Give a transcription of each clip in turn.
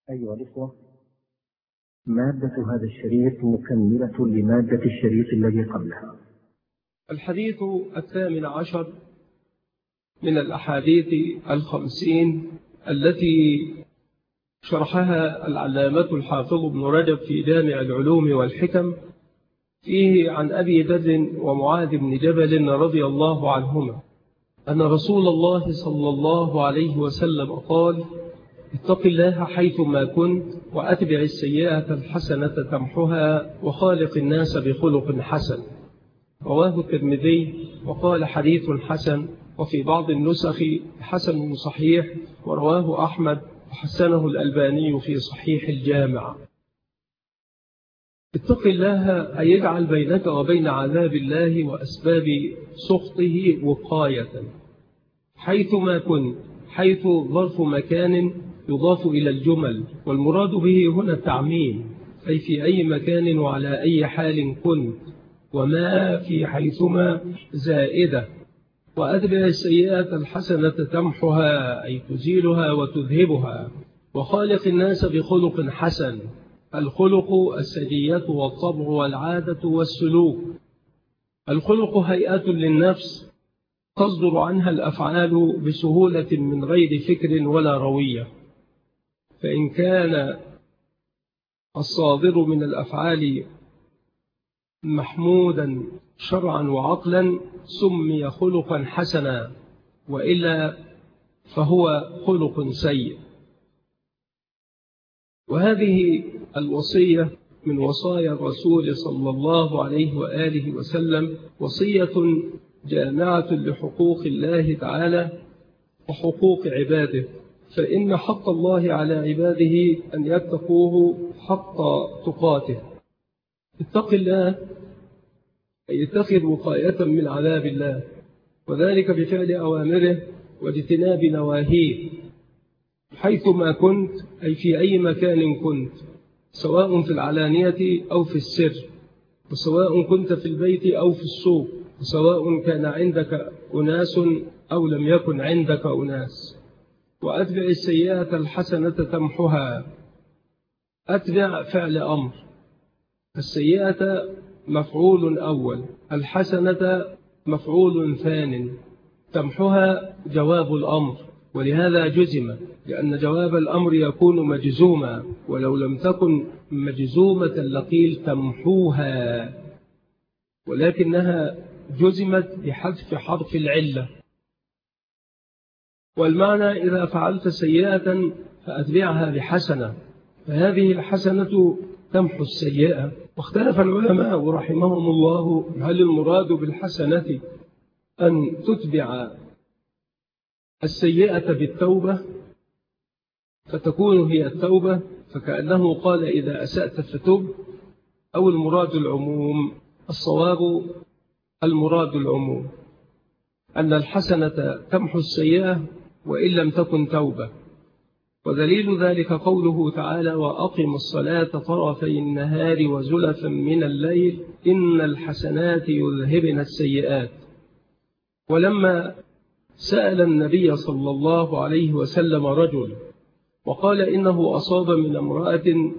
أيها الإخوة، مادة هذا الشريط مكملة لمادة الشريط الذي قبلها. الحديث 18 من الأحاديث 50 التي شرحها العلامة الحافظ ابن رجب في جامع العلوم والحكم، فيه عن أبي ذر ومعاذ بن جبل رضي الله عنهما أن رسول الله صلى الله عليه وسلم قال: اتق الله حيثما كنت وأتبع السيئة الحسنة تمحها وخالق الناس بخلق حسن. رواه الترمذي وقال حديث حسن، وفي بعض النسخ حسن صحيح، ورواه أحمد وحسنه الألباني في صحيح الجامع. اتق الله أن يجعل بينك وبين عذاب الله وأسباب سخطه وقاية. حيثما كنت، حيث ظرف مكان يضاف إلى الجمل، والمراد به هنا التعميم، أي في أي مكان وعلى أي حال كنت، وما في حيثما زائدة. وأتبع السيئة الحسنة تمحها، أي تزيلها وتذهبها، وخالق الناس بخلق حسن. الخلق السجية والطبع والعادة والسلوك. الخلق هيئة للنفس تصدر عنها الأفعال بسهولة من غير فكر ولا روية، فإن كان الصادر من الأفعال محمودا شرعا وعقلا سمي خلقا حسنا، وإلا فهو خلق سيء. وهذه الوصية من وصايا الرسول صلى الله عليه وآله وسلم وصية جامعة لحقوق الله تعالى وحقوق عباده، فإن حق الله على عباده أن يتقوه حق تقاته. اتق الله أي اتخذ وقاية من عذاب الله، وذلك بفعل أوامره واجتناب نواهيه. حيثما كنت، أي في أي مكان كنت، سواء في العلانية أو في السر، وسواء كنت في البيت أو في السوق، وسواء كان عندك أناس أو لم يكن عندك أناس. وأتبع السيئة الحسنة تمحها. أتبع فعل أمر، السيئة مفعول أول، الحسنة مفعول ثان، تمحها جواب الأمر، ولهذا جزم، لأن جواب الأمر يكون مجزوما، ولو لم تكن مجزومة لقيل تمحوها، ولكنها جزمت بحذف حرف العلة. والمعنى إذا فعلت سيئة فأتبعها بحسنة، فهذه الحسنة تمحو السيئة. واختلف العلماء رحمهم الله هل المراد بالحسنة أن تتبع السيئة بالتوبة فتكون هي التوبة، فكأنه قال إذا أسأت فتب، أو المراد العموم. الصواب المراد العموم، أن الحسنة تمحو السيئة وإن لم تكن توبة. ودليل ذلك قوله تعالى: وأقم الصلاة طرفي النهار وزلفا من الليل إن الحسنات يذهبن السيئات. ولما سأل النبي صلى الله عليه وسلم رجل وقال إنه أصاب من امرأة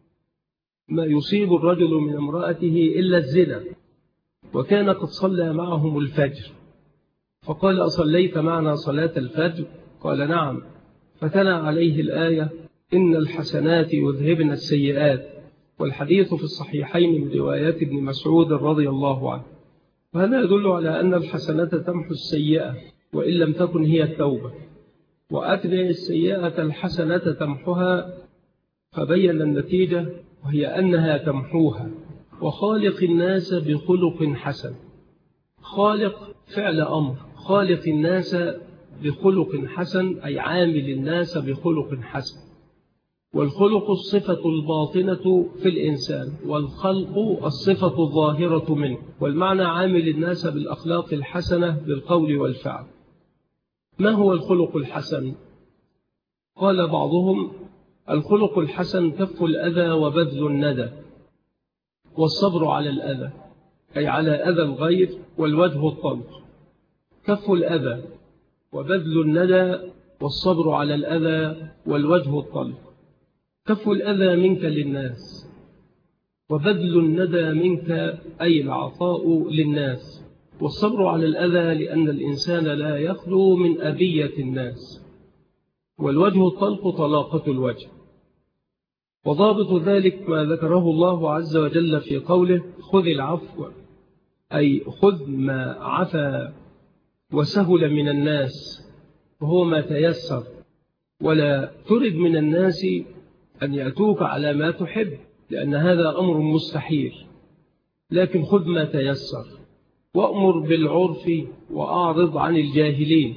ما يصيب الرجل من امرأته إلا الزنا، وكان قد صلى معهم الفجر، فقال: أصليت معنا صلاة الفجر؟ قال: نعم. فتلا عليه الآية: إن الحسنات يذهبن السيئات، والحديث في الصحيحين من روايات ابن مسعود رضي الله عنه. وهذا يدل على أن الحسنة تمحو السيئة وإن لم تكن هي التوبة. وأتبع السيئة الحسنة تمحها، فبين النتيجة وهي أنها تمحوها. وخالق الناس بخلق حسن. خالق فعل أمر، خالق الناس بخلق حسن، أي عامل الناس بخلق حسن. والخلق الصفة الباطنة في الإنسان، والخلق الصفة الظاهرة منه. والمعنى عامل الناس بالأخلاق الحسنة بالقول والفعل. ما هو الخلق الحسن؟ قال بعضهم: الخلق الحسن كف الأذى وبذل الندى، والصبر على الأذى، أي على أذى الغير، والوجه الطلق. كف الأذى وبذل الندى والصبر على الأذى والوجه الطلق. كف الأذى منك للناس، وبذل الندى منك أي العطاء للناس، والصبر على الأذى لأن الإنسان لا يخلو من أذية الناس، والوجه الطلق طلاقة الوجه. وضابط ذلك ما ذكره الله عز وجل في قوله خذ العفو، أي خذ ما عفا وسهل من الناس، وهو ما تيسر، ولا ترد من الناس أن يأتوك على ما تحب، لأن هذا أمر مستحيل، لكن خذ ما تيسر، وأمر بالعرف وأعرض عن الجاهلين.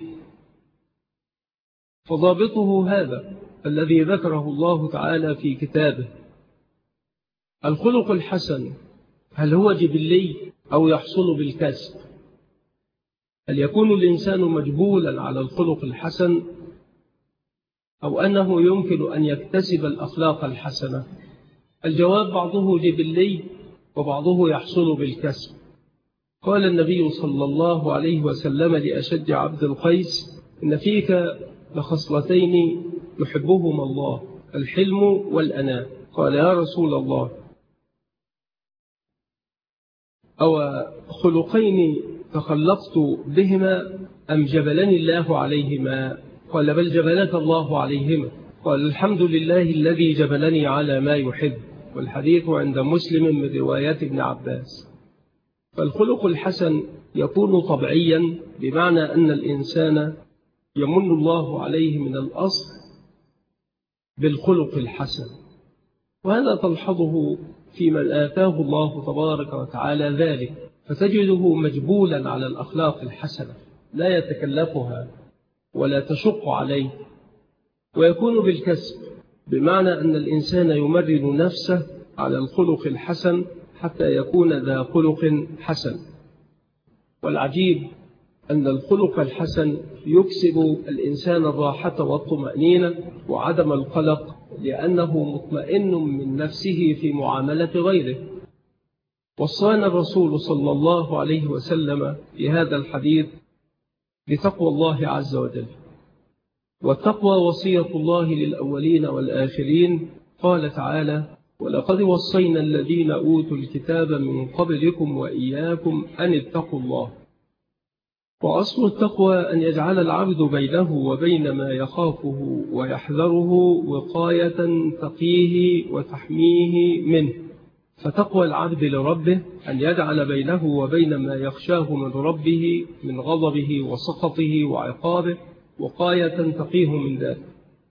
فضابطه هذا الذي ذكره الله تعالى في كتابه. الخلق الحسن هل هو جبلي أو يحصل بالكسب؟ هل يكون الإنسان مجبولا على الخلق الحسن، أو أنه يمكن أن يكتسب الأخلاق الحسنة؟ الجواب بعضه جبلي وبعضه يحصل بالكسب. قال النبي صلى الله عليه وسلم لأشج عبد القيس إن فيك لخصلتين يحبهما الله، الحلم والأناة. قال يا رسول الله أو خلقين تخلقت بهما أم جبلني الله عليهما؟ قال بل جبلك الله عليهما. قال الحمد لله الذي جبلني على ما يحب. والحديث عند مسلم من رواية ابن عباس. فالخلق الحسن يكون طبيعيا، بمعنى أن الإنسان يمن الله عليه من الأصل بالخلق الحسن، وهذا تلحظه في من آتاه الله تبارك وتعالى ذلك، فتجده مجبولا على الأخلاق الحسنة لا يتكلفها ولا تشق عليه. ويكون بالكسب، بمعنى أن الإنسان يمرن نفسه على الخلق الحسن حتى يكون ذا خلق حسن. والعجيب أن الخلق الحسن يكسب الإنسان الراحة والطمأنينة وعدم القلق، لأنه مطمئن من نفسه في معاملة غيره. وصانا الرسول صلى الله عليه وسلم في هذا الحديث بتقوى الله عز وجل، والتقوى وصية الله للأولين والآخرين. قال تعالى ولقد وصينا الذين أوتوا الكتاب من قبلكم وإياكم أن اتقوا الله. وأصل التقوى أن يجعل العبد بينه وبين ما يخافه ويحذره وقاية تقيه وتحميه منه. فتقوى العبد لربه أن يجعل بينه وبين ما يخشاه من ربه من غضبه وسخطه وعقابه وقاية تقيه من ذلك،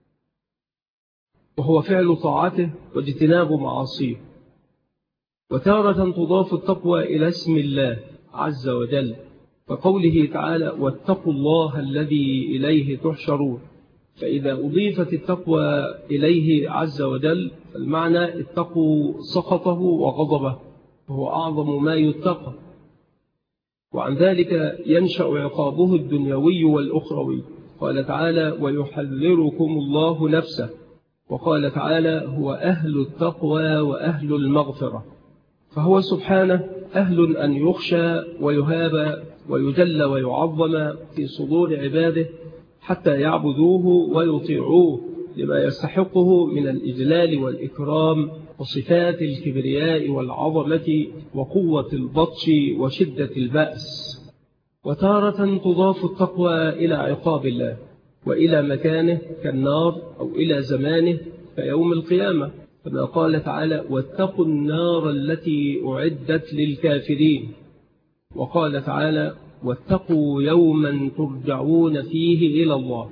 وهو فعل طاعته واجتناب معاصيه. وتارة تضاف التقوى إلى اسم الله عز وجل، فقوله تعالى واتقوا الله الذي إليه تحشرون. فإذا أضيفت التقوى إليه عز وجل فالمعنى اتقوا سخطه وغضبه، وهو أعظم ما يتقى، وعن ذلك ينشأ عقابه الدنيوي والأخروي. قال تعالى ويحذركم الله نفسه. وقال تعالى هو أهل التقوى وأهل المغفرة، فهو سبحانه أهل أن يخشى ويهاب ويجل ويعظم في صدور عباده حتى يعبدوه ويطيعوه لما يستحقه من الإجلال والإكرام وصفات الكبرياء والعظمة وقوة البطش وشدة البأس. وتارة تضاف التقوى إلى عقاب الله وإلى مكانه كالنار، أو إلى زمانه كيوم القيامة، كما قال تعالى واتقوا النار التي أعدت للكافرين. وقال تعالى واتقوا يوما ترجعون فيه إلى الله.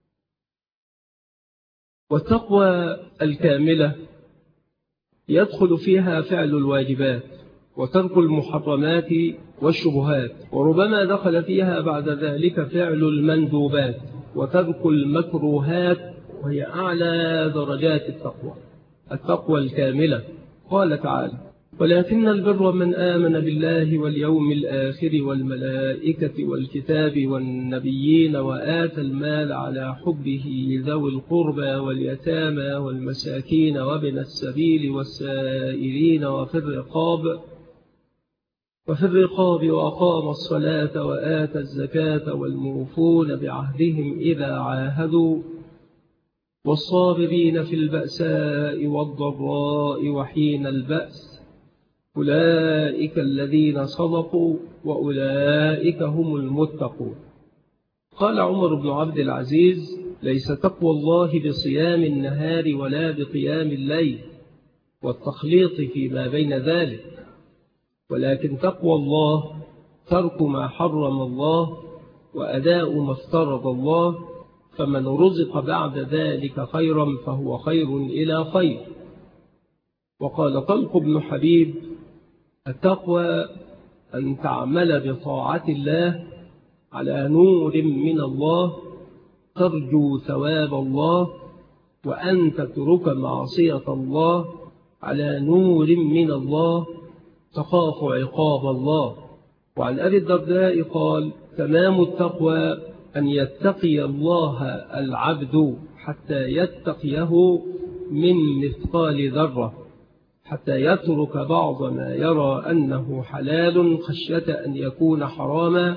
والتقوى الكاملة يدخل فيها فعل الواجبات وترك المحرمات والشبهات، وربما دخل فيها بعد ذلك فعل المندوبات وترك المكروهات، وهي أعلى درجات التقوى الكاملة. قال تعالى ولكن البر من آمن بالله واليوم الآخر والملائكة والكتاب والنبيين وآتى المال على حبه ذوي القربى واليتامى والمساكين وابن السبيل والسائلين وفي الرقاب وأقام الصلاة وآتى الزكاة والموفون بعهدهم إذا عاهدوا والصابرين في البأساء والضراء وحين البأس أولئك الذين صدقوا وأولئك هم المتقون. قال عمر بن عبد العزيز: ليس تقوى الله بصيام النهار ولا بقيام الليل والتخليط فيما بين ذلك، ولكن تقوى الله ترك ما حرم الله وأداء ما افترض الله، فمن رزق بعد ذلك خيرا فهو خير إلى خير. وقال طلق بن حبيب: التقوى أن تعمل بطاعة الله على نور من الله ترجو ثواب الله، وأن تترك معصية الله على نور من الله تخاف عقاب الله. وعن أبي الدرداء قال: تمام التقوى أن يتقي الله العبد حتى يتقيه من مثقال ذرة، حتى يترك بعض ما يرى أنه حلال خشية أن يكون حراما،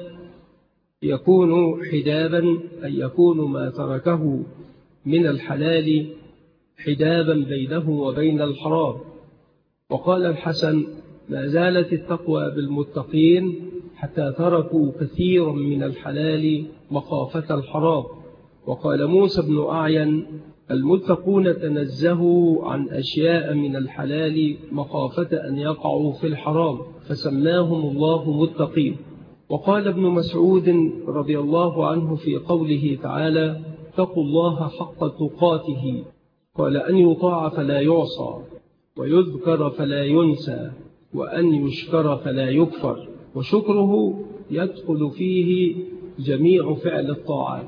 يكون حجابا، أن يكون ما تركه من الحلال حجابا بينه وبين الحرام. وقال الحسن: ما زالت التقوى بالمتقين حتى تركوا كثيرا من الحلال مخافة الحرام. وقال موسى بن أعين: المتقون تنزهوا عن أشياء من الحلال مخافة أن يقعوا في الحرام، فسماهم الله متقين. وقال ابن مسعود رضي الله عنه في قوله تعالى: اتقوا الله حق تقاته، قال: أن يطاع فلا يعصى، ويذكر فلا ينسى، وأن يشكر فلا يكفر، وشكره يدخل فيه جميع فعل الطاعات.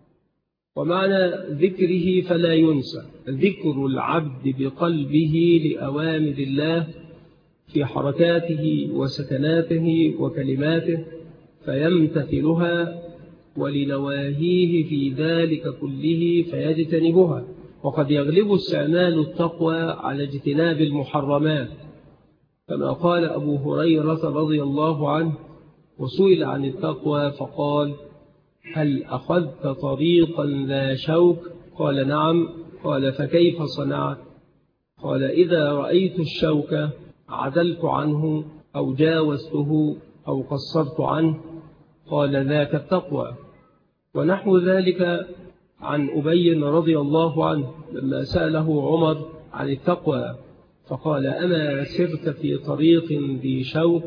ومعنى ذكره فلا ينسى ذكر العبد بقلبه لأوامر الله في حركاته وسكناته وكلماته فيمتثلها، ولنواهيه في ذلك كله فيجتنبها. وقد يغلب استعمال التقوى على اجتناب المحرمات، كما قال أبو هريرة رضي الله عنه وسئل عن التقوى فقال: هل أخذت طريقا ذا شوك؟ قال: نعم. قال: فكيف صنعت؟ قال: إذا رأيت الشوك عدلت عنه أو جاوزته أو قصرت عنه. قال: ذاك التقوى. ونحو ذلك عن أبي رضي الله عنه لما سأله عمر عن التقوى فقال: أما سرت في طريق ذي شوك؟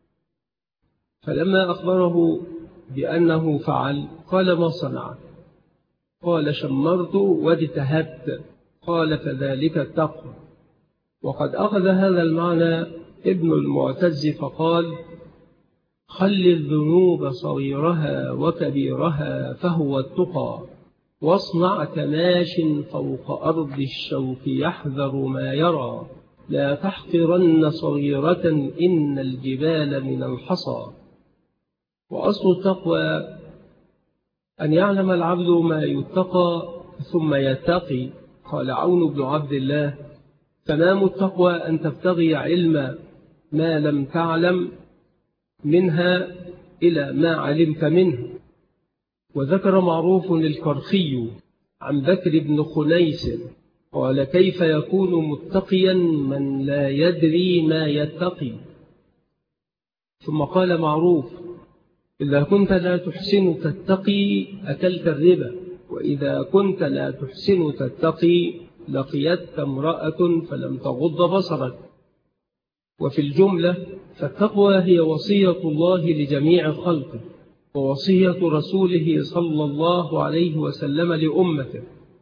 فلما أخبره بأنه فعل قال: ما صنعت؟ قال: شمرت واجتهدت. قال: فذلك التقوى. وقد أخذ هذا المعنى ابن المعتز فقال: خل الذنوب صغيرها وكبيرها فهو التقى، واصنع كماش فوق أرض الشوك يحذر ما يرى، لا تحقرن صغيرة إن الجبال من الحصى. وأصل التقوى أن يعلم العبد ما يتقى ثم يتقي. قال عون بن عبد الله: تمام التقوى أن تبتغي علم ما لم تعلم منها إلى ما علمت منه. وذكر معروف الكرخي عن بكر بن خنيس قال: كيف يكون متقيا من لا يدري ما يتقي؟ ثم قال معروف: إذا كنت لا تحسن تتقي أكلت الربا، وإذا كنت لا تحسن تتقي لقيتك امرأة فلم تغض بصرك. وفي الجملة فالتقوى هي وصية الله لجميع خلقه، ووصية رسوله صلى الله عليه وسلم لأمته.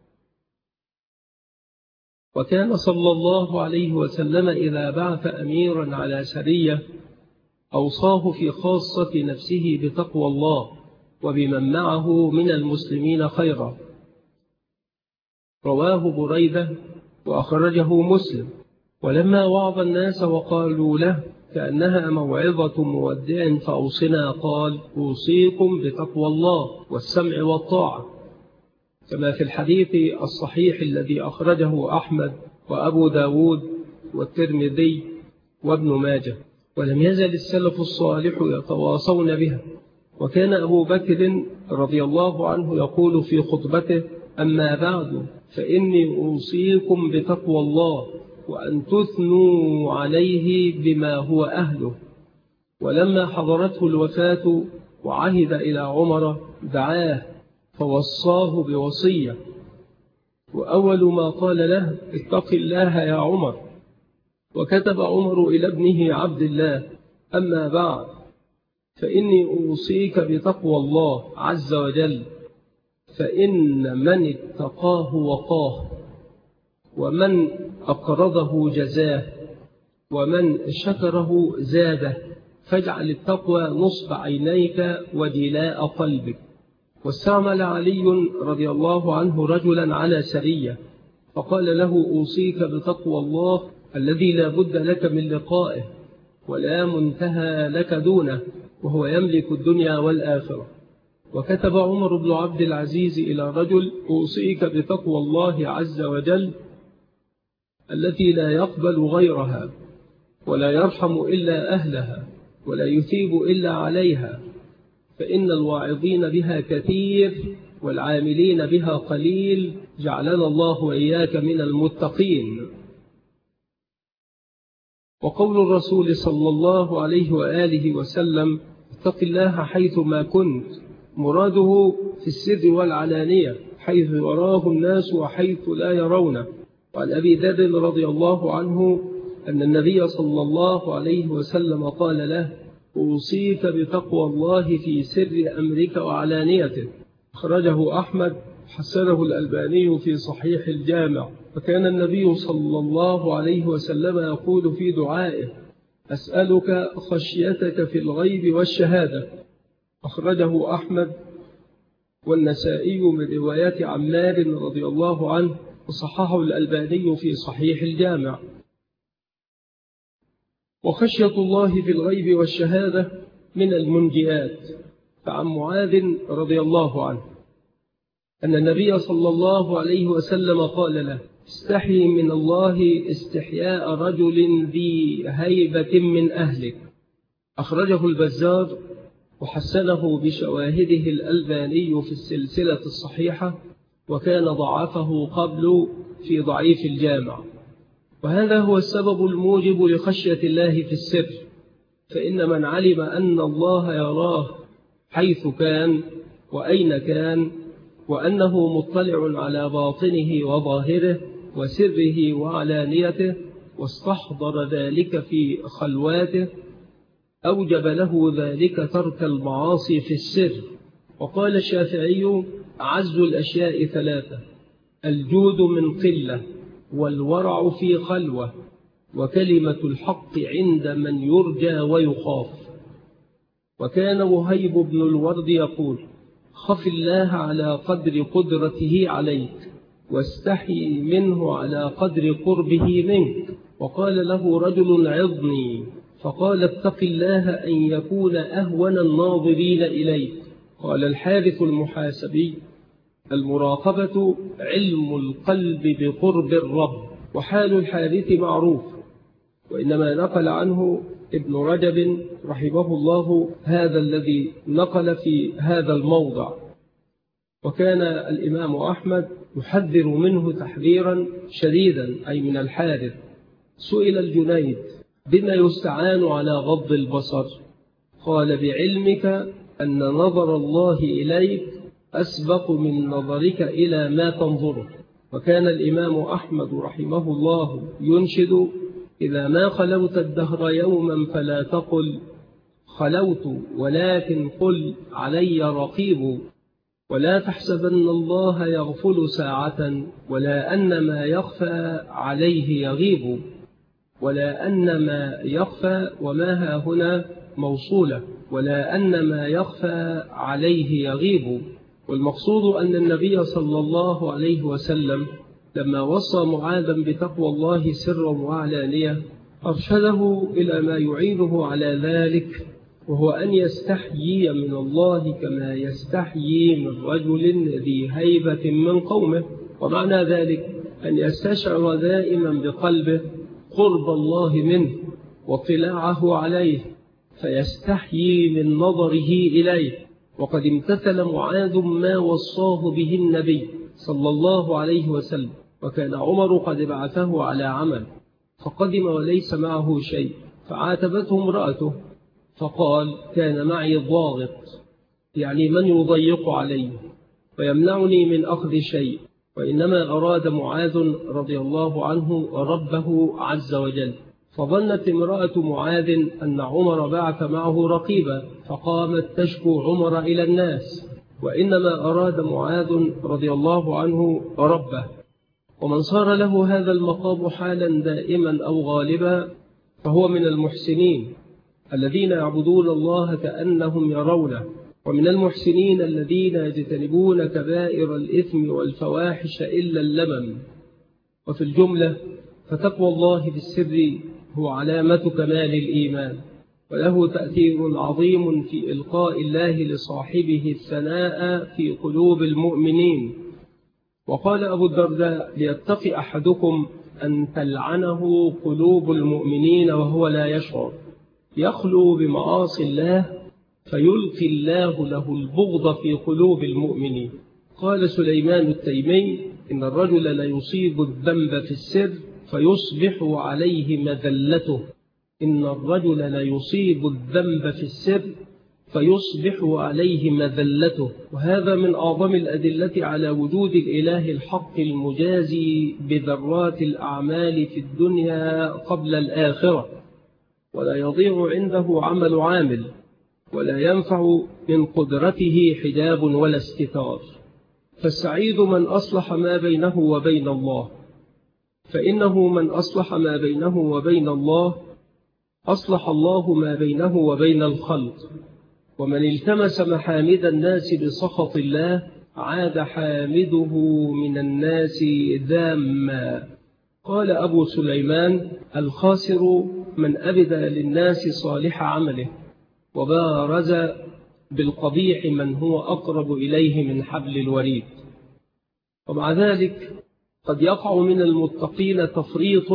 وكان صلى الله عليه وسلم إذا بعث أميرا على سرية أوصاه في خاصة نفسه بتقوى الله وبمن معه من المسلمين خيرا. رواه بريدة وأخرجه مسلم. ولما وعظ الناس وقالوا له كأنها موعظة مودع فأوصنا، قال: أوصيكم بتقوى الله والسمع والطاعة، كما في الحديث الصحيح الذي أخرجه أحمد وأبو داود والترمذي وابن ماجه. ولم يزل السلف الصالح يتواصون بها. وكان أبو بكر رضي الله عنه يقول في خطبته: أما بعد فإني أوصيكم بتقوى الله وأن تثنوا عليه بما هو أهله. ولما حضرته الوفاة وعهد إلى عمر دعاه فوصاه بوصية، وأول ما قال له اتق الله يا عمر. وكتب عمر إلى ابنه عبد الله أما بعد فإني أوصيك بتقوى الله عز وجل، فإن من اتقاه وقاه، ومن أقرضه جزاه، ومن شكره زاده. فاجعل التقوى نصب عينيك ودلاء قلبك. واستعمل علي رضي الله عنه رجلا على سرية فقال له أوصيك بتقوى الله الذي لا بد لك من لقائه ولا منتهى لك دونه، وهو يملك الدنيا والآخرة. وكتب عمر بن عبد العزيز إلى رجل أوصيك بتقوى الله عز وجل التي لا يقبل غيرها ولا يرحم إلا أهلها ولا يثيب إلا عليها، فإن الواعظين بها كثير والعاملين بها قليل، جعلنا الله وإياك من المتقين. وقول الرسول صلى الله عليه وآله وسلم اتق الله حيث ما كنت، مراده في السر والعلانية، حيث يراه الناس وحيث لا يرونه. وعن أبي ذر رضي الله عنه أن النبي صلى الله عليه وسلم قال له أوصيك بتقوى الله في سر أمرك وعلانيته. أخرجه أحمد، حسنه الألباني في صحيح الجامع. وكان النبي صلى الله عليه وسلم يقول في دعائه أسألك خشيتك في الغيب والشهادة. أخرجه أحمد والنسائي من رواية عمار رضي الله عنه، وصححه الألباني في صحيح الجامع. وخشية الله في الغيب والشهادة من المنجيات. فعن معاذ رضي الله عنه أن النبي صلى الله عليه وسلم قال له استحي من الله استحياء رجل ذي هيبة من أهلك. أخرجه البزار وحسنه بشواهده الألباني في السلسلة الصحيحة، وكان ضعفه قبل في ضعيف الجامع. وهذا هو السبب الموجب لخشية الله في السر، فإن من علم أن الله يراه حيث كان وأين كان، وأنه مطلع على باطنه وظاهره وسره وعلانيته، واستحضر ذلك في خلواته، أوجب له ذلك ترك المعاصي في السر. وقال الشافعي أعز الأشياء ثلاثة: الجود من قلة، والورع في خلوة، وكلمة الحق عند من يرجى ويخاف. وكان وهيب بن الورد يقول خف الله على قدر قدرته عليك، واستحي منه على قدر قربه منك. وقال له رجل عظني، فقال اتق الله أن يكون أهون الناظرين إليك. قال الحارث المحاسبي المراقبة علم القلب بقرب الرب، وحال الحارث معروف. وإنما نقل عنه ابن رجب رحمه الله هذا الذي نقل في هذا الموضع. وكان الإمام أحمد يحذر منه تحذيرا شديدا، أي من الحارث. سئل الجنيد بما يستعان على غض البصر؟ قال بعلمك أن نظر الله إليك أسبق من نظرك إلى ما تنظره. وكان الإمام أحمد رحمه الله ينشد إذا ما خلوت الدهر يوما فلا تقل خلوت، ولكن قل علي رقيب. ولا تحسبن الله يغفل ساعة، ولا أن ما يخفى عليه يغيب. ولا أن ما يخفى، وما ها هنا موصولة، ولا أن ما يخفى عليه يغيب. والمقصود أن النبي صلى الله عليه وسلم لما وصى معاذا بتقوى الله سرا وعلانية أرشده إلى ما يعينه على ذلك، وهو أن يستحيي من الله كما يستحيي من رجل ذي هيبة من قومه. ومعنى ذلك أن يستشعر دائما بقلبه قرب الله منه واطلاعه عليه، فيستحيي من نظره إليه. وقد امتثل معاذ ما وصاه به النبي صلى الله عليه وسلم، وكان عمر قد بعثه على عمل، فقدم وليس معه شيء، فعاتبته امرأته فقال: كان معي ضاغط، يعني من يضيق علي ويمنعني من أخذ شيء، وإنما أراد معاذ رضي الله عنه ربه عز وجل. فظنت امرأة معاذ أن عمر بعث معه رقيبا، فقامت تشكو عمر إلى الناس، وإنما أراد معاذ رضي الله عنه ربه. ومن صار له هذا المقام حالا دائما أو غالبا فهو من المحسنين الذين يعبدون الله كأنهم يرونه، ومن المحسنين الذين يجتنبون كبائر الإثم والفواحش إلا اللمم. وفي الجملة فتقوى الله بالسر هو علامة كمال الإيمان، وله تأثير عظيم في إلقاء الله لصاحبه الثناء في قلوب المؤمنين. وقال أبو الدرداء: ليتقي أحدكم أن تلعنه قلوب المؤمنين وهو لا يشعر، يخلو بمعاصي الله فيلقي الله له البغض في قلوب المؤمنين. قال سليمان التيمي: إن الرجل ليصيب الذنب في السر فيصبح عليه مذلته. إن الرجل ليصيب الذنب في السر فيصبح عليه مذلته. وهذا من أعظم الأدلة على وجود الإله الحق المجازي بذرات الأعمال في الدنيا قبل الآخرة، ولا يضيع عنده عمل عامل، ولا ينفع من قدرته حجاب ولا استتار. فالسعيد من أصلح ما بينه وبين الله، فإنه من أصلح ما بينه وبين الله أصلح الله ما بينه وبين الخلق. ومن التمس محامد الناس بسخط الله عاد حامده من الناس ذاما. قال أبو سليمان: الخاسر من أبدى للناس صالح عمله وبارز بالقبيح من هو أقرب إليه من حبل الوريد. ومع ذلك قد يقع من المتقين تفريط،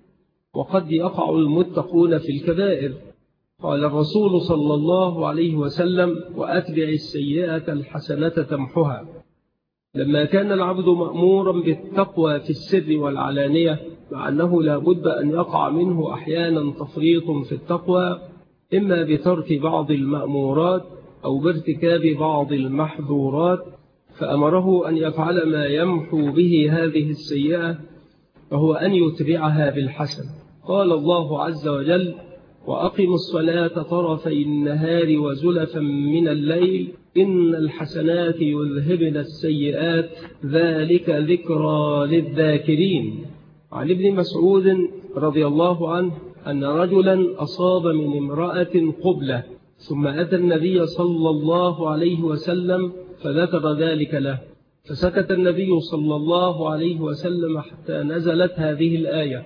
وقد يقع المتقون في الكبائر. قال الرسول صلى الله عليه وسلم: وأتبع السيئة الحسنة تمحها. لما كان العبد مأمورا بالتقوى في السر والعلانية، مع أنه لا بد أن يقع منه أحيانا تفريط في التقوى، إما بترك بعض المأمورات أو بارتكاب بعض المحظورات، فأمره أن يفعل ما يمحو به هذه السيئة، وهو أن يتبعها بالحسن. قال الله عز وجل: وأقم الصلاة طرفي النهار وزلفا من الليل إن الحسنات يذهبن السيئات ذلك ذكرى للذاكرين. عن ابن مسعود رضي الله عنه أن رجلا أصاب من امرأة قبلة، ثم أتى النبي صلى الله عليه وسلم فذكر ذلك له، فسكت النبي صلى الله عليه وسلم حتى نزلت هذه الآية،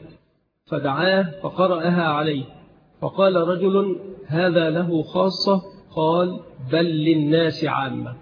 فدعاه فقرأها عليه، فقال رجل: هذا له خاصة؟ قال: بل للناس عامة.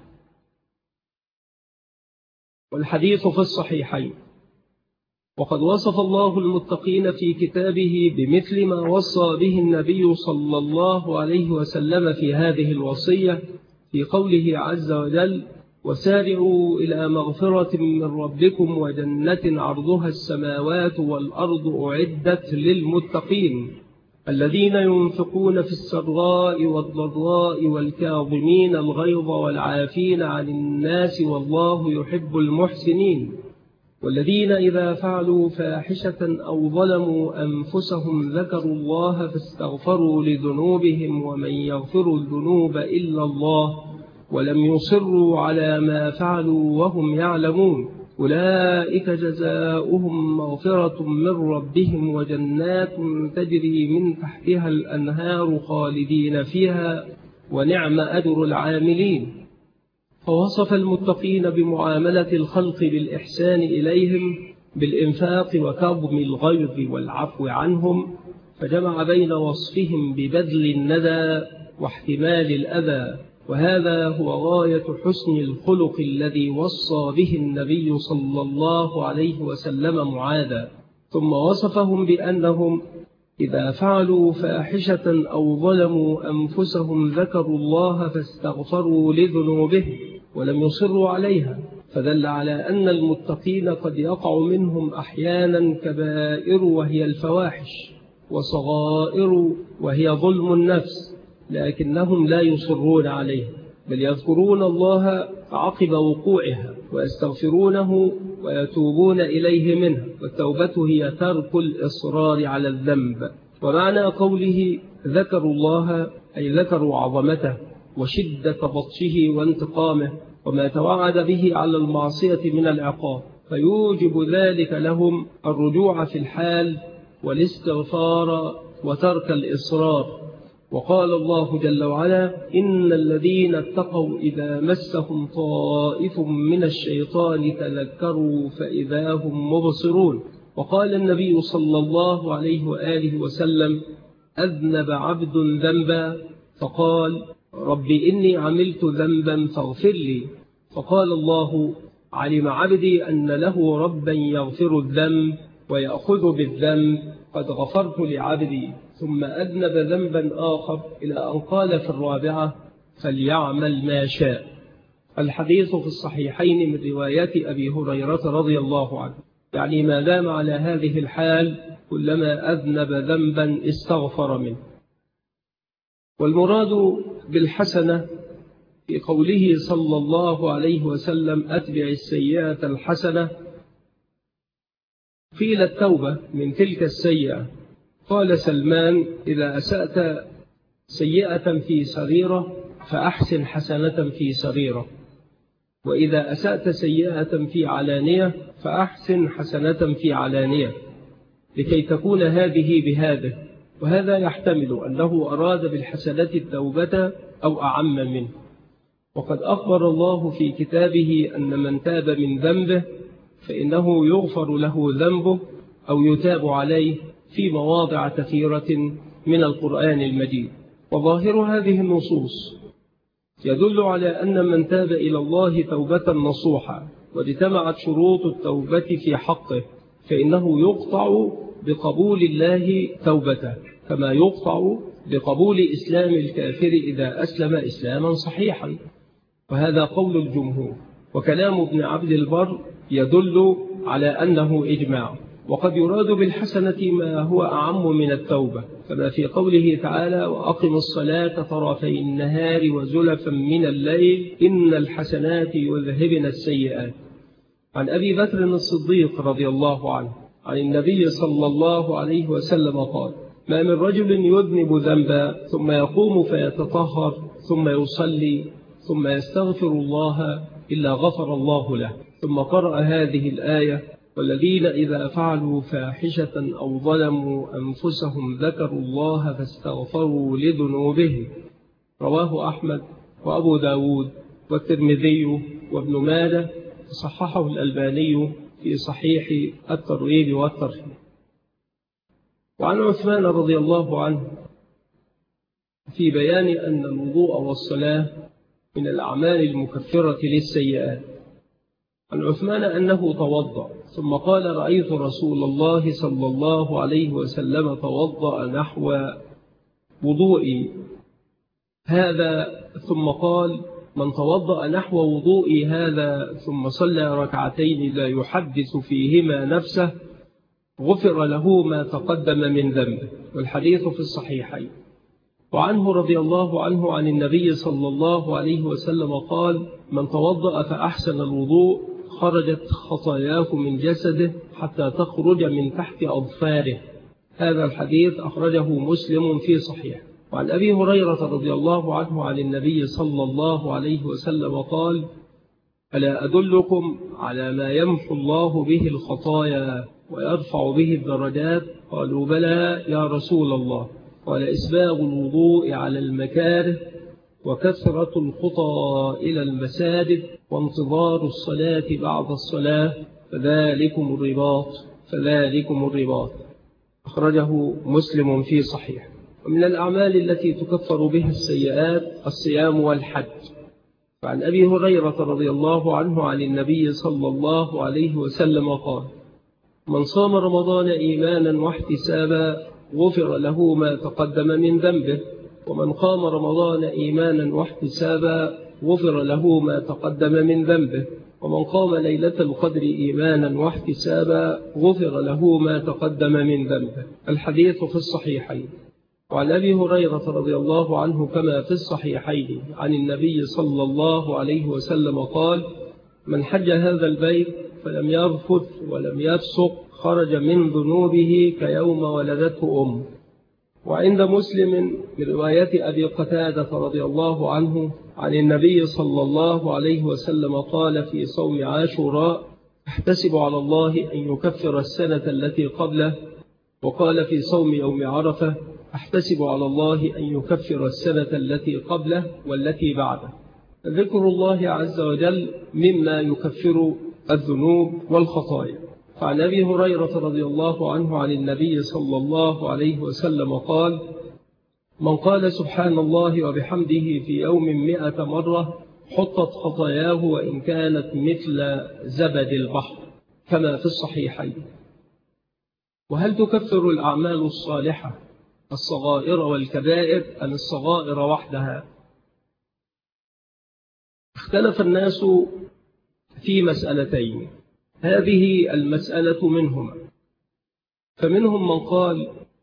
والحديث في الصحيحين. وقد وصف الله المتقين في كتابه بمثل ما وصى به النبي صلى الله عليه وسلم في هذه الوصية في قوله عز وجل: وسارعوا إلى مغفرة من ربكم وجنة عرضها السماوات والأرض أعدت للمتقين الذين ينفقون في السراء والضراء والكاظمين الغيظ والعافين عن الناس والله يحب المحسنين والذين إذا فعلوا فاحشة أو ظلموا أنفسهم ذكروا الله فاستغفروا لذنوبهم ومن يغفر الذنوب إلا الله ولم يصروا على ما فعلوا وهم يعلمون أولئك جزاؤهم مغفرة من ربهم وجنات تجري من تحتها الأنهار خالدين فيها ونعم أجر العاملين. فوصف المتقين بمعاملة الخلق بالإحسان إليهم بالإنفاق وكظم الغيظ والعفو عنهم، فجمع بين وصفهم ببذل الندى واحتمال الأذى، وهذا هو غاية حسن الخلق الذي وصى به النبي صلى الله عليه وسلم معاذا. ثم وصفهم بأنهم إذا فعلوا فاحشة أو ظلموا أنفسهم ذكروا الله فاستغفروا لذنوبهم ولم يصروا عليها، فدل على أن المتقين قد يقع منهم أحيانا كبائر وهي الفواحش، وصغائر وهي ظلم النفس، لكنهم لا يصرون عليه، بل يذكرون الله عقب وقوعها ويستغفرونه ويتوبون إليه منها، والتوبة هي ترك الإصرار على الذنب. ومعنى قوله ذكروا الله أي ذكروا عظمته وشدة بطشه وانتقامه وما توعد به على المعصية من العقاب، فيوجب ذلك لهم الرجوع في الحال والاستغفار وترك الإصرار. وقال الله جل وعلا إن الذين اتقوا إذا مسهم طائف من الشيطان تذكروا فإذا هم مبصرون. وقال النبي صلى الله عليه وآله وسلم أذنب عبد ذنبا فقال رب إني عملت ذنبا فاغفر لي، فقال الله علم عبدي أن له ربا يغفر الذنب ويأخذ بالذنب قد غفرت لعبدي، ثم أذنب ذنبا آخر إلى أن قال في الرابعة فليعمل ما شاء. الحديث في الصحيحين من رواية أبي هريرة رضي الله عنه، يعني ما دام على هذه الحال كلما أذنب ذنبا استغفر منه. والمراد بالحسنة في قوله صلى الله عليه وسلم أتبع السيئة الحسنة قيل التوبة من تلك السيئة. قال سلمان إذا أسأت سيئة في سريرة فأحسن حسنة في سريرة، وإذا أسأت سيئة في علانية فأحسن حسنة في علانية، لكي تكون هذه بهذه. وهذا يحتمل أنه أراد بالحسنة التوبة أو أعم منه. وقد أخبر الله في كتابه أن من تاب من ذنبه فإنه يغفر له ذنبه أو يتاب عليه في مواضع كثيرة من القرآن المجيد. وظاهر هذه النصوص يدل على أن من تاب إلى الله توبة نصوحة واجتمعت شروط التوبة في حقه فإنه يقطع بقبول الله توبته، كما يقطع بقبول إسلام الكافر إذا أسلم إسلاما صحيحا. وهذا قول الجمهور، وكلام ابن عبد البر يدل على أنه إجماع. وقد يراد بالحسنة ما هو أعم من التوبة، كما في قوله تعالى وأقم الصلاة طرفي النهار وزلفا من الليل إن الحسنات يذهبن السيئات. عن أبي بكر الصديق رضي الله عنه عن النبي صلى الله عليه وسلم قال ما من رجل يذنب ذنبا ثم يقوم فيتطهر ثم يصلي ثم يستغفر الله إلا غفر الله له. ثم قرأ هذه الآية والذين إذا فعلوا فاحشة أو ظلموا أنفسهم ذكروا الله فاستغفروا لذنوبهم. رواه أحمد وأبو داود والترمذي وابن ماجه، صححه الألباني في صحيح الترغيب والترهيب. وعن عثمان رضي الله عنه في بيان أن الوضوء والصلاة من الأعمال المكفرة للسيئات. عن عثمان أنه توضأ ثم قال رأيت رسول الله صلى الله عليه وسلم توضأ نحو وضوئي هذا، ثم قال من توضأ نحو وضوئي هذا ثم صلى ركعتين لا يحدث فيهما نفسه غفر له ما تقدم من ذنبه. والحديث في الصحيحين. وعنه رضي الله عنه عن النبي صلى الله عليه وسلم قال من توضأ فأحسن الوضوء خرجت خطاياه من جسده حتى تخرج من تحت أظفاره. هذا الحديث أخرجه مسلم في صحيح. وعن أبي هريرة رضي الله عنه عن النبي صلى الله عليه وسلم قال ألا أدلكم على ما يمحو الله به الخطايا ويرفع به الدرجات؟ قالوا بلى يا رسول الله. قال إسباغ الوضوء على المكاره وكثرة الخطى إلى المساجد وانتظار الصلاة بعد الصلاة فذلكم الرباط. أخرجه مسلم في صحيح. ومن الأعمال التي تكفر بها السيئات الصيام والحج. فعن أبي هريرة رضي الله عنه عن النبي صلى الله عليه وسلم قال من صام رمضان إيمانا واحتسابا غفر له ما تقدم من ذنبه، ومن قام رمضان إيمانا واحتسابا غفر له ما تقدم من ذنبه، ومن قام ليلة القدر إيمانا واحتسابا غفر له ما تقدم من ذنبه. الحديث في الصحيحين. وعن أبي هريرة رضي الله عنه كما في الصحيحين عن النبي صلى الله عليه وسلم قال: من حج هذا البيت فلم يرفث ولم يفسق خرج من ذنوبه كيوم ولدته أمه. وعند مسلم برواية أبي قتادة رضي الله عنه عن النبي صلى الله عليه وسلم قال في صوم عاشوراء: احتسب على الله أن يكفر السنة التي قبله. وقال في صوم يوم عرفة: احتسب على الله أن يكفر السنة التي قبله والتي بعده. ذكر الله عز وجل مما يكفر الذنوب والخطايا. فعن أبي هريرة رضي الله عنه عن النبي صلى الله عليه وسلم قال: من قال سبحان الله وبحمده في يوم 100 مرة حطت خطاياه وإن كانت مثل زبد البحر، كما في الصحيحين. وهل تكفر الأعمال الصالحة الصغائر والكبائر أم الصغائر وحدها؟ اختلف الناس في مسألتين، هذه المسألة منهما. فمنهم من قال: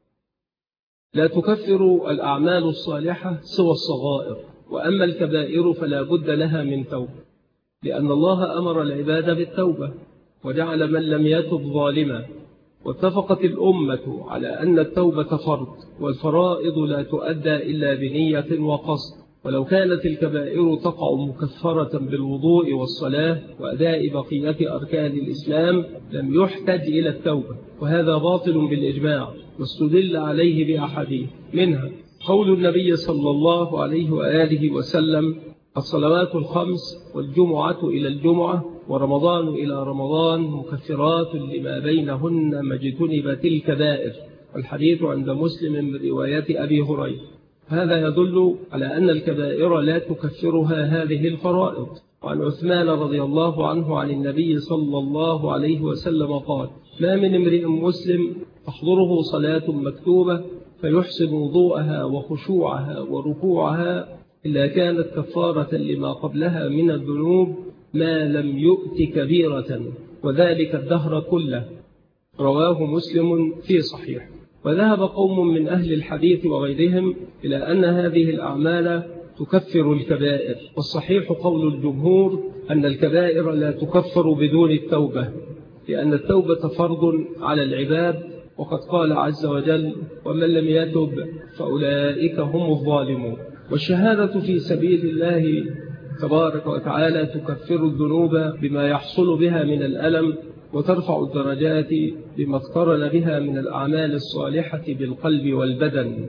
لا تكفر الأعمال الصالحة سوى الصغائر، وأما الكبائر فلا بد لها من توبة، لأن الله أمر العباد بالتوبة وجعل من لم يتب ظالما. واتفقت الأمة على أن التوبة فرض، والفرائض لا تؤدى إلا بنية وقصد. ولو كانت الكبائر تقع مكفرة بالوضوء والصلاة وأداء بقية أركان الإسلام لم يحتج إلى التوبة، وهذا باطل بالإجماع، واستدل عليه بأحاديث، منها قول النبي صلى الله عليه وآله وسلم: الصلوات الخمس والجمعة إلى الجمعة ورمضان إلى رمضان مكفرات لما بينهن ما اجتنبت الكبائر. والحديث عند مسلم من رواية أبي هريرة. هذا يدل على أن الكبائر لا تكفرها هذه الفرائض. وعن عثمان رضي الله عنه عن النبي صلى الله عليه وسلم قال: ما من امرئ مسلم تحضره صلاة مكتوبة فيحسن وضوءها وخشوعها وركوعها إلا كانت كفارة لما قبلها من الذنوب ما لم يؤت كبيرة، وذلك الدهر كله. رواه مسلم في صحيح. وذهب قوم من أهل الحديث وغيرهم إلى أن هذه الأعمال تكفر الكبائر، والصحيح قول الجمهور أن الكبائر لا تكفر بدون التوبة، لأن التوبة فرض على العباد، وقد قال عز وجل: ومن لم يتب فأولئك هم الظالمون. والشهادة في سبيل الله تبارك وتعالى تكفر الذنوب بما يحصل بها من الألم، وترفع الدرجات بما اقترن بها من الأعمال الصالحة بالقلب والبدن.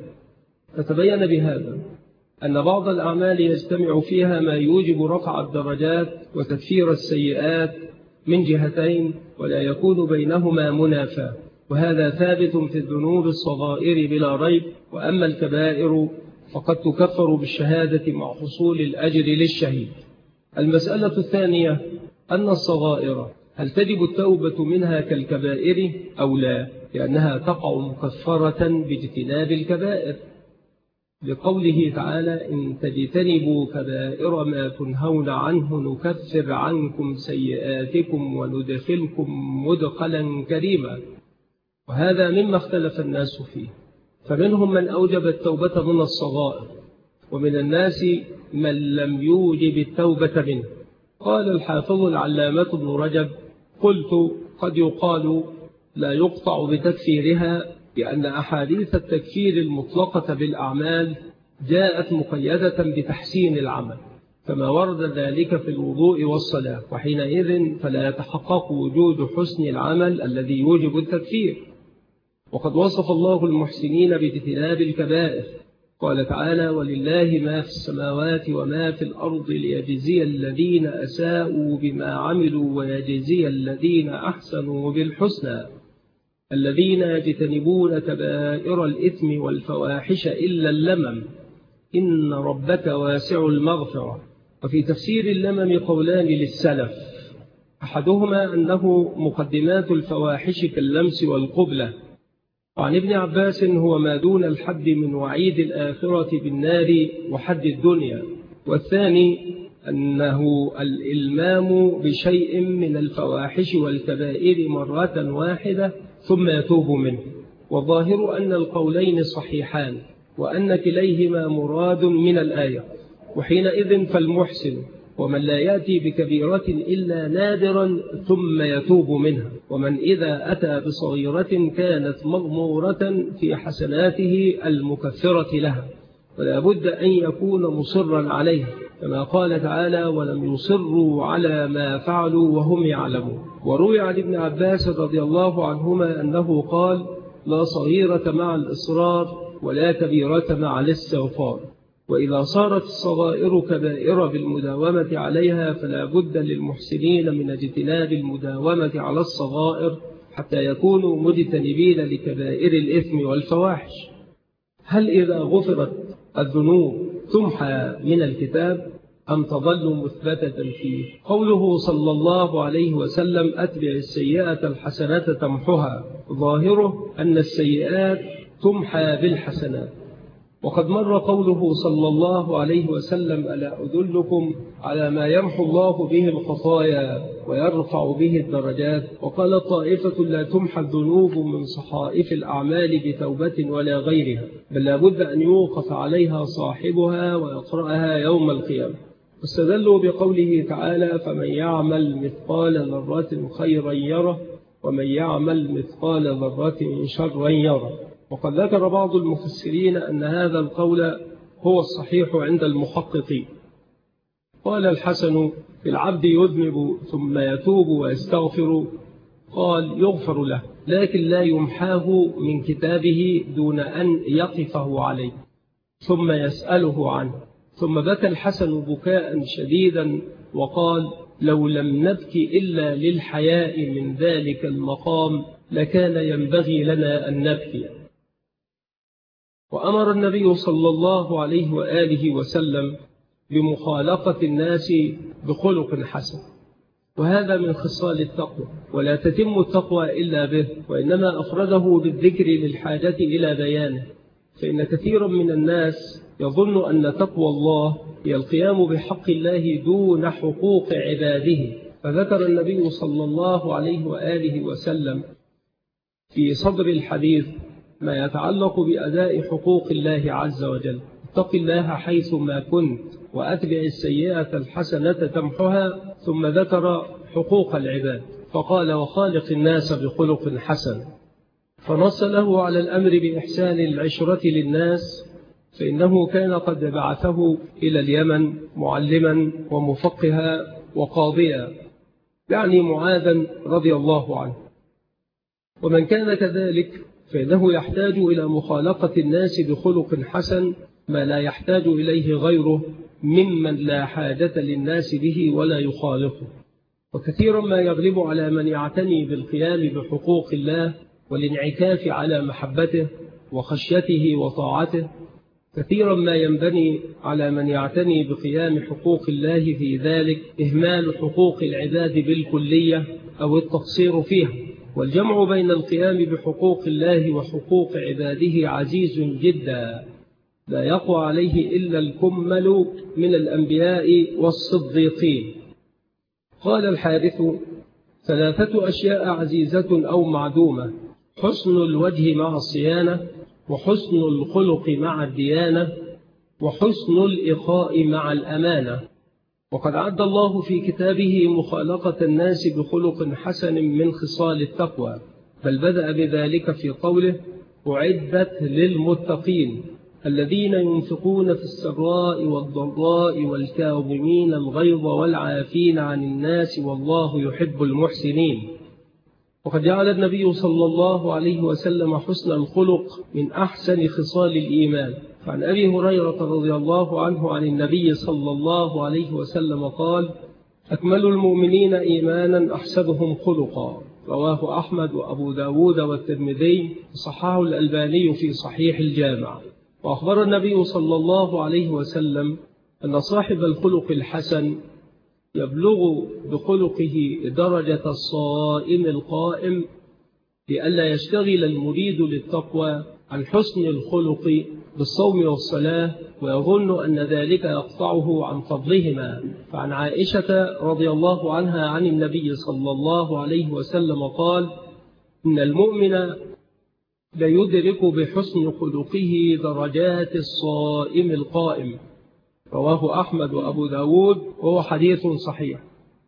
فتبين بهذا أن بعض الأعمال يجتمع فيها ما يوجب رفع الدرجات وتكفير السيئات من جهتين، ولا يكون بينهما منافاة، وهذا ثابت في الذنوب الصغائر بلا ريب. وأما الكبائر فقد تكفر بالشهادة مع حصول الأجر للشهيد. المسألة الثانية أن الصغائر هل تجب التوبة منها كالكبائر أو لا، لأنها تقع مكفرة باجتناب الكبائر، لقوله تعالى: إن تجتنبوا كبائر ما تنهون عنه نكفر عنكم سيئاتكم وندخلكم مدخلا كريما. وهذا مما اختلف الناس فيه، فمنهم من أوجب التوبة من الصغائر، ومن الناس من لم يوجب التوبة منه. قال الحافظ العلامة ابن رجب: قلت قد يقال لا يقطع بتكفيرها، لأن أحاديث التكفير المطلقة بالأعمال جاءت مقيدة بتحسين العمل، كما ورد ذلك في الوضوء والصلاة، وحينئذ فلا يتحقق وجود حسن العمل الذي يوجب التكفير. وقد وصف الله المحسنين باجتناب الكبائر، قال تعالى: ولله ما في السماوات وما في الأرض ليجزي الذين أساءوا بما عملوا ويجزي الذين أحسنوا بالحسنى، الذين يجتنبون كبائر الإثم والفواحش إلا اللمم إن ربك واسع المغفرة. وفي تفسير اللمم قولان للسلف، أحدهما أنه مقدمات الفواحش كاللمس والقبلة، وعن ابن عباس هو ما دون الحد من وعيد الآخرة بالنار وحد الدنيا، والثاني أنه الإلمام بشيء من الفواحش والكبائر مرة واحدة ثم يتوب منه، والظاهر أن القولين صحيحان وأن كليهما مراد من الآية، وحينئذ فالمحسن ومن لا يأتي بكبيرة إلا نادرا ثم يتوب منها، ومن إذا أتى بصغيرة كانت مغمورة في حسناته المكفرة لها، ولا بد أن يكون مصرا عليها، كما قال تعالى: ولم يصروا على ما فعلوا وهم يعلمون. وروي عن ابن عباس رضي الله عنهما أنه قال: لا صغيرة مع الإصرار ولا كبيرة مع الاستغفار. وإذا صارت الصغائر كبائر بالمداومة عليها فلا بد للمحسنين من اجتناب المداومة على الصغائر حتى يكونوا مجتنبين لكبائر الإثم والفواحش. هل إذا غفرت الذنوب تمحى من الكتاب أم تظل مثبتة فيه؟ قوله صلى الله عليه وسلم: أتبع السيئة الحسنة تمحها، ظاهره أن السيئات تمحى بالحسنات. وقد مر قوله صلى الله عليه وسلم: ألا أدلكم على ما يمحو الله به الخطايا ويرفع به الدرجات؟ وقال طائفة: لا تمحى الذنوب من صحائف الأعمال بتوبة ولا غيرها، بل لا بد أن يوقف عليها صاحبها ويقرأها يوم القيامة. واستدلوا بقوله تعالى: فمن يعمل مثقال ذرة خيرا يره ومن يعمل مثقال ذرة شرا يره. وقد ذكر بعض المفسرين أن هذا القول هو الصحيح عند المحققين. قال الحسن: في العبد يذنب ثم يتوب ويستغفر، قال: يغفر له لكن لا يمحاه من كتابه دون أن يقفه عليه ثم يسأله عنه. ثم بكى الحسن بكاء شديدا وقال: لو لم نبكي إلا للحياء من ذلك المقام لكان ينبغي لنا أن نبكي. وأمر النبي صلى الله عليه وآله وسلم بمخالقة الناس بخلق حسن، وهذا من خصال التقوى، ولا تتم التقوى إلا به، وإنما أفرده بالذكر للحاجة إلى بيانه، فإن كثيرا من الناس يظن أن تقوى الله هي القيام بحق الله دون حقوق عباده. فذكر النبي صلى الله عليه وآله وسلم في صدر الحديث ما يتعلق بأداء حقوق الله عز وجل: اتق الله حيث ما كنت وأتبع السيئة الحسنة تمحها. ثم ذكر حقوق العباد فقال: وخالق الناس بخلق حسن. فنص له على الأمر بإحسان العشرة للناس، فإنه كان قد بعثه إلى اليمن معلما ومفقها وقاضيا، يعني معاذا رضي الله عنه. ومن كان كذلك فإنه يحتاج إلى مخالقة الناس بخلق حسن ما لا يحتاج إليه غيره ممن لا حاجة للناس به ولا يخالقه. وكثيرا ما يغلب على من يعتني بالقيام بحقوق الله والانعكاف على محبته وخشيته وطاعته، كثيرا ما ينبني على من يعتني بقيام حقوق الله في ذلك إهمال حقوق العباد بالكلية أو التقصير فيها. والجمع بين القيام بحقوق الله وحقوق عباده عزيز جدا، لا يقوى عليه إلا الكمل من الأنبياء والصديقين. قال الحارث: ثلاثة أشياء عزيزة أو معدومة: حسن الوجه مع الصيانة، وحسن الخلق مع الديانة، وحسن الإخاء مع الأمانة. وقد عد الله في كتابه مخالقة الناس بخلق حسن من خصال التقوى، بل بدأ بذلك في قوله: أعدت للمتقين الذين ينفقون في السراء والضراء والكاظمين الغيظ والعافين عن الناس والله يحب المحسنين. وقد جعل النبي صلى الله عليه وسلم حسن الخلق من أحسن خصال الإيمان. فعن أبي هريرة رضي الله عنه عن النبي صلى الله عليه وسلم قال: أكمل المؤمنين إيمانا أحسنهم خلقا، رواه أحمد وأبو داود والترمذي، وصححه الألباني في صحيح الجامع. وأخبر النبي صلى الله عليه وسلم أن صاحب الخلق الحسن يبلغ بخلقه درجة الصائم القائم، لئلا يشتغل المريد للتقوى عن حسن الخلق بالصوم والصلاة ويظن أن ذلك يقطعه عن فضلهما. فعن عائشة رضي الله عنها عن النبي صلى الله عليه وسلم قال: إن المؤمن ليدرك بحسن خلقه درجات الصائم القائم. رواه أحمد وأبو داود وهو حديث صحيح.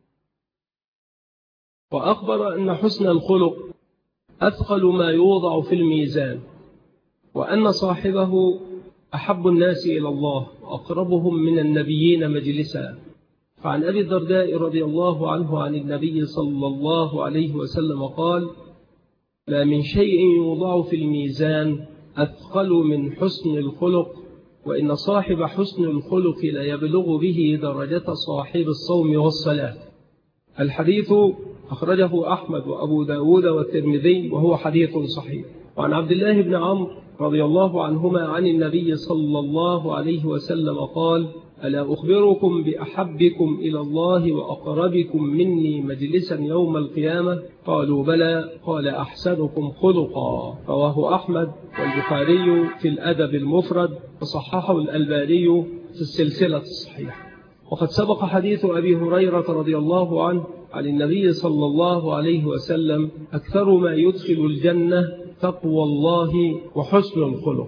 وأخبر أن حسن الخلق أثقل ما يوضع في الميزان، وأن صاحبه أحب الناس إلى الله وأقربهم من النبيين مجلسا. فعن أبي الدرداء رضي الله عنه عن النبي صلى الله عليه وسلم قال: ما من شيء يوضع في الميزان أثقل من حسن الخلق، وإن صاحب حسن الخلق لا يبلغ به درجة صاحب الصوم والصلاة. الحديث أخرجه أحمد وأبو داود والترمذي وهو حديث صحيح. وعن عبد الله بن عمرو رضي الله عنهما عن النبي صلى الله عليه وسلم قال: ألا أخبركم بأحبكم إلى الله وأقربكم مني مجلسا يوم القيامة؟ قالوا بلى. قال: أحسنكم خلقا. رواه أحمد والبخاري في الأدب المفرد، وصححه الألباني في السلسلة الصحيحة. وقد سبق حديث أبي هريرة رضي الله عنه عن النبي صلى الله عليه وسلم: أكثر ما يدخل الجنة تقوى الله وحسن الخلق.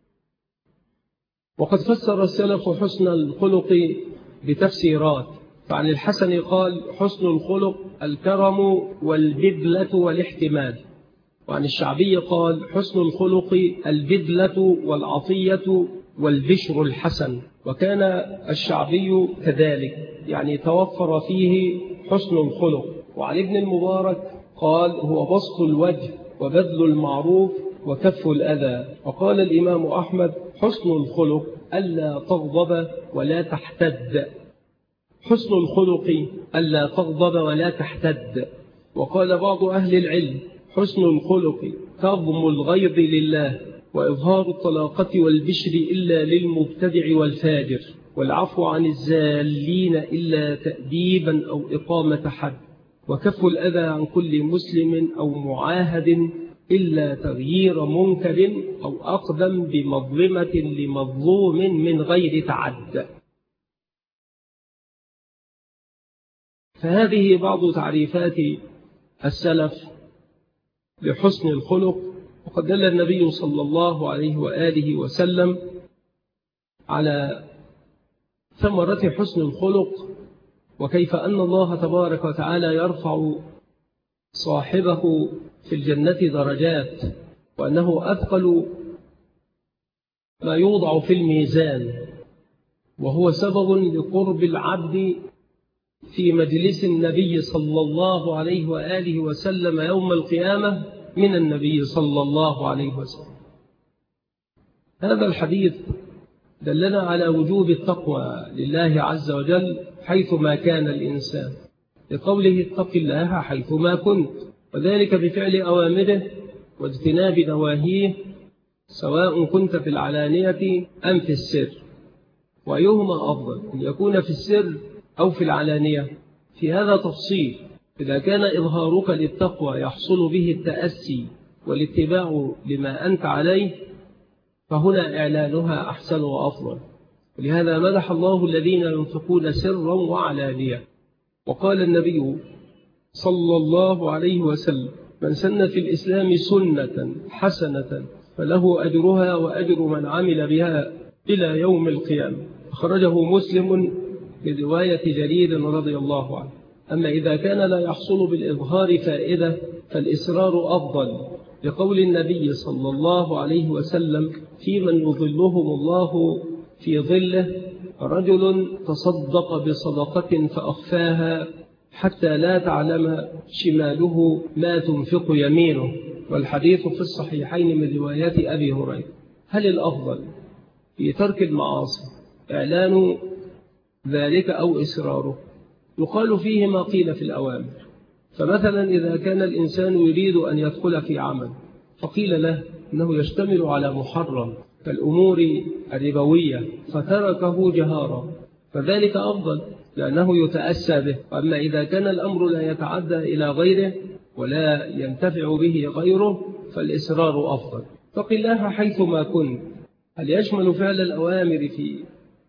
وقد فسر السلف حسن الخلق بتفسيرات. فعن الحسن قال: حسن الخلق الكرم والبذلة والاحتمال. وعن الشعبي قال: حسن الخلق البذلة والعطية والبشر الحسن. وكان الشعبي كذلك، يعني توفر فيه حسن الخلق. وعن ابن المبارك قال: هو بسط الوجه وبذل المعروف وكف الأذى. وقال الإمام أحمد: حسن الخلق ألا تغضب ولا تحتد. حسن الخلق ألا تغضب ولا تحتد. وقال بعض أهل العلم: حسن الخلق كظم الغيظ لله، وإظهار الطلاقة والبشر إلا للمبتدع والفاجر، والعفو عن الزالين إلا تأديبا أو إقامة حد، وكف الأذى عن كل مسلم أو معاهد إلا تغيير منكر أو أقدم بمظلمة لمظلوم من غير تعد. فهذه بعض تعريفات السلف لحسن الخلق. وقد دل النبي صلى الله عليه وآله وسلم على ثمرة حسن الخلق، وكيف أن الله تبارك وتعالى يرفع صاحبه في الجنة درجات، وأنه أثقل ما يوضع في الميزان، وهو سبب لقرب العبد في مجلس النبي صلى الله عليه وآله وسلم يوم القيامة من النبي صلى الله عليه وسلم. هذا الحديث دلنا على وجوب التقوى لله عز وجل حيثما كان الإنسان، لقوله: اتق الله حيثما كنت، وذلك بفعل أوامره واجتناب نواهيه، سواء كنت في العلانية أم في السر. وأيهما أفضل، أن يكون في السر أو في العلانية؟ في هذا تفصيل. إذا كان إظهارك للتقوى يحصل به التأسي والاتباع لما أنت عليه، فهنا إعلانها أحسن وأفضل. ولهذا مدح الله الذين ينفقون سرا وعلانية. وقال النبي صلى الله عليه وسلم: من سن في الإسلام سنة حسنة فله أجرها وأجر من عمل بها إلى يوم القيامة. أخرجه مسلم برواية جرير رضي الله عنه. أما إذا كان لا يحصل بالإظهار فائدة فالإسرار أفضل، لقول النبي صلى الله عليه وسلم: في من يظلهم الله في ظله رجل تصدق بصدقة فأخفاها حتى لا تعلم شماله ما تنفق يمينه. والحديث في الصحيحين من رواية أبي هريرة. هل الأفضل في ترك المعاصي إعلان ذلك أو إسراره؟ يقال فيه ما قيل في الأوامر. فمثلا إذا كان الإنسان يريد أن يدخل في عمل فقيل له أنه يشتمل على محرم كالأمور الربوية فتركه جهارا، فذلك أفضل لأنه يتأسى به. أما إذا كان الأمر لا يتعدى إلى غيره ولا ينتفع به غيره فالإسرار أفضل. فقل الله حيثما كنت، هل يشمل فعل الأوامر في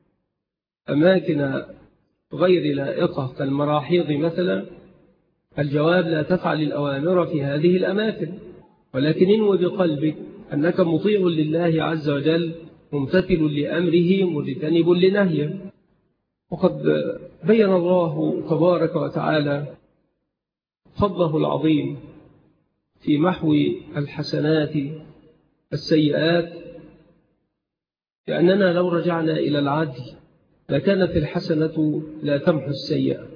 أماكن غير لائقة كالمراحيض مثلا؟ الجواب: لا تفعل الأوامر في هذه الأماكن، ولكن انوي بقلبك أنك مطيع لله عز وجل، ممتثل لأمره، مجتنب لنهيه. وقد بين الله تبارك وتعالى فضله العظيم في محو الحسنات السيئات، لأننا لو رجعنا إلى العدل لكانت الحسنة لا تمحو السيئة،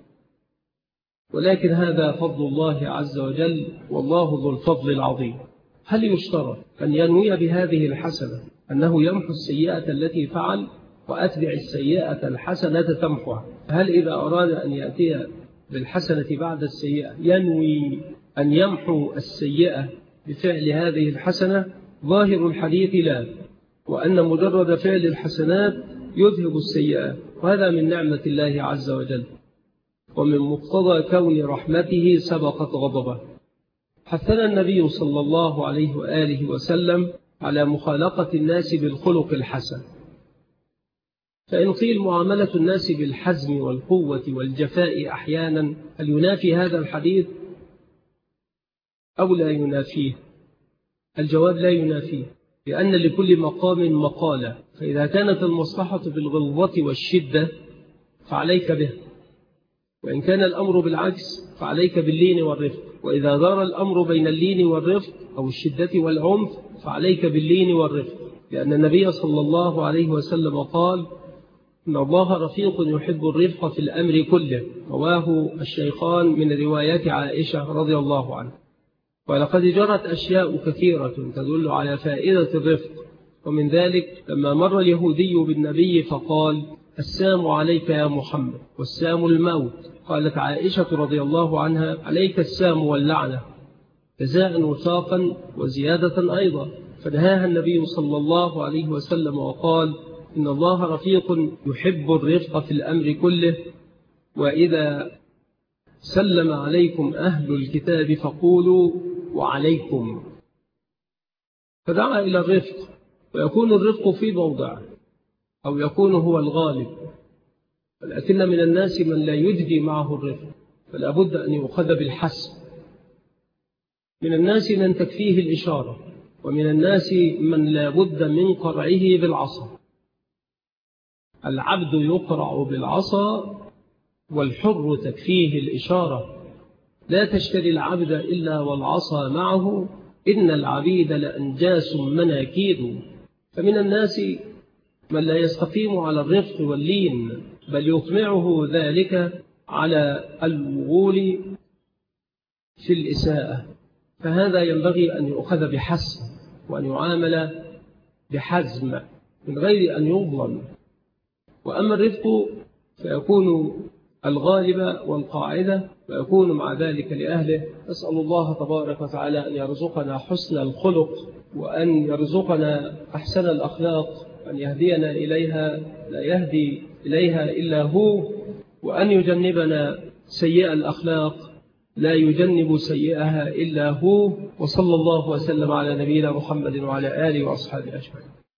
ولكن هذا فضل الله عز وجل، والله ذو الفضل العظيم. هل يشترط أن ينوي بهذه الحسنة أنه يمحو السيئة التي فعل، وأتبع السيئة الحسنة تمحوها؟ هل إذا أراد أن يأتي بالحسنة بعد السيئة ينوي أن يمحو السيئة بفعل هذه الحسنة؟ ظاهر الحديث لا، وأن مجرد فعل الحسنات يذهب السيئات، وهذا من نعمة الله عز وجل، ومن مقتضى كون رحمته سبقت غضبه. حثنا النبي صلى الله عليه وآله وسلم على مخالقة الناس بالخلق الحسن. فإن قيل معاملة الناس بالحزم والقوة والجفاء أحيانا، هل ينافي هذا الحديث أو لا ينافيه؟ الجواب: لا ينافيه، لأن لكل مقام مقالة، فإذا كانت المصلحة بالغلظة والشدة فعليك به، وإن كان الأمر بالعكس فعليك باللين والرفق، وإذا دار الأمر بين اللين والرفق أو الشدة والعنف فعليك باللين والرفق، لأن النبي صلى الله عليه وسلم قال: إن الله رفيق يحب الرفق في الأمر كله، رواه الشيخان من رواية عائشة رضي الله عنها. ولقد جرت أشياء كثيرة تدل على فائدة الرفق، ومن ذلك لما مر اليهودي بالنبي فقال: السام عليك يا محمد، والسام الموت. قالت عائشة رضي الله عنها: عليك السام واللعنة، جزاء وثاقا وزيادة أيضا. فنهاها النبي صلى الله عليه وسلم وقال: إن الله رفيق يحب الرفق في الأمر كله، وإذا سلم عليكم أهل الكتاب فقولوا وعليكم. فدعا إلى الرفق، ويكون الرفق في موضعه أو يكون هو الغالب، ولكن من الناس من لا يجدي معه الرفق، فلا بد أن يؤخذ بالحسب. من الناس من تكفيه الإشارة، ومن الناس من لا بد من قرعه بالعصا. العبد يقرع بالعصا والحر تكفيه الإشارة، لا تشتري العبد إلا والعصا معه، إن العبيد لأنجاس مناكيد. فمن الناس من لا يستقيم على الرفق واللين، بل يطمعه ذلك على الوغول في الإساءة، فهذا ينبغي أن يؤخذ بحسم، وأن يعامل بحزم من غير أن يظلم. وأما الرفق فيكون الغالب والقاعدة، ويكون مع ذلك لأهله. أسأل الله تبارك وتعالى أن يرزقنا حسن الخلق، وأن يرزقنا أحسن الأخلاق، وأن يهدينا إليها لا يهدي إليها إلا هو، وأن يجنبنا سيئة الأخلاق لا يجنب سيئها إلا هو. وصلى الله وسلم على نبينا محمد وعلى آله وأصحابه أجمعين.